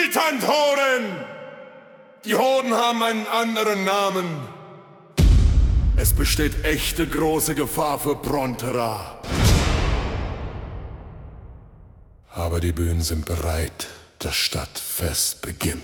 Militant Hoden! Die Hoden haben einen anderen Namen. Es besteht echte große Gefahr für Brontera. Aber die Bühnen sind bereit. Das Stadtfest beginnt.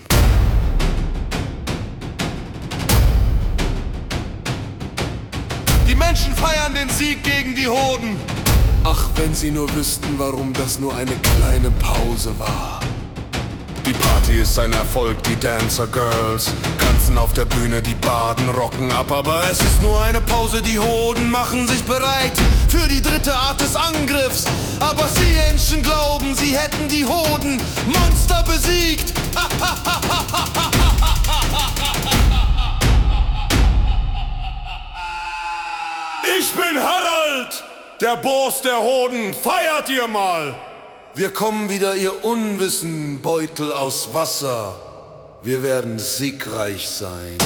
Die Menschen feiern den Sieg gegen die Hoden. Ach, wenn sie nur wüssten, warum das nur eine kleine Pause war. Die Party ist ein Erfolg, die Dancer Girls tanzen auf der Bühne, die Baden rocken ab. Aber es ist nur eine Pause, die Hoden machen sich bereit für die dritte Art des Angriffs. Aber sie Menschen glauben, sie hätten die Hoden Monster besiegt. Ich bin Harald, der Boss der Hoden, feiert ihr mal! Wir kommen wieder, ihr Unwissen, Beutel aus Wasser. Wir werden siegreich sein.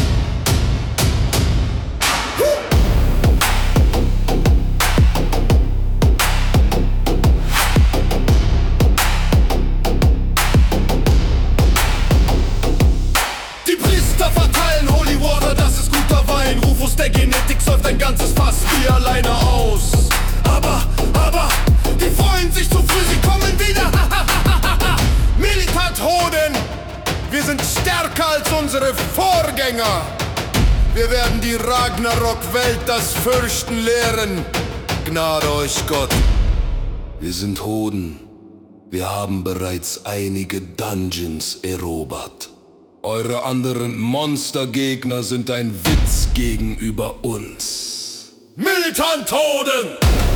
Die Priester verteilen Holy Water, das ist guter Wein. Rufus der Genetik säuft ein ganzes Fass wie alleine aus. Aber, die freuen sich zu früh, sie kommen wieder. Militant Hoden, wir sind stärker als unsere Vorgänger. Wir werden die Ragnarok-Welt das Fürchten lehren. Gnade euch Gott. Wir sind Hoden. Wir haben bereits einige Dungeons erobert. Eure anderen Monstergegner sind ein Witz gegenüber uns. Militant Hoden!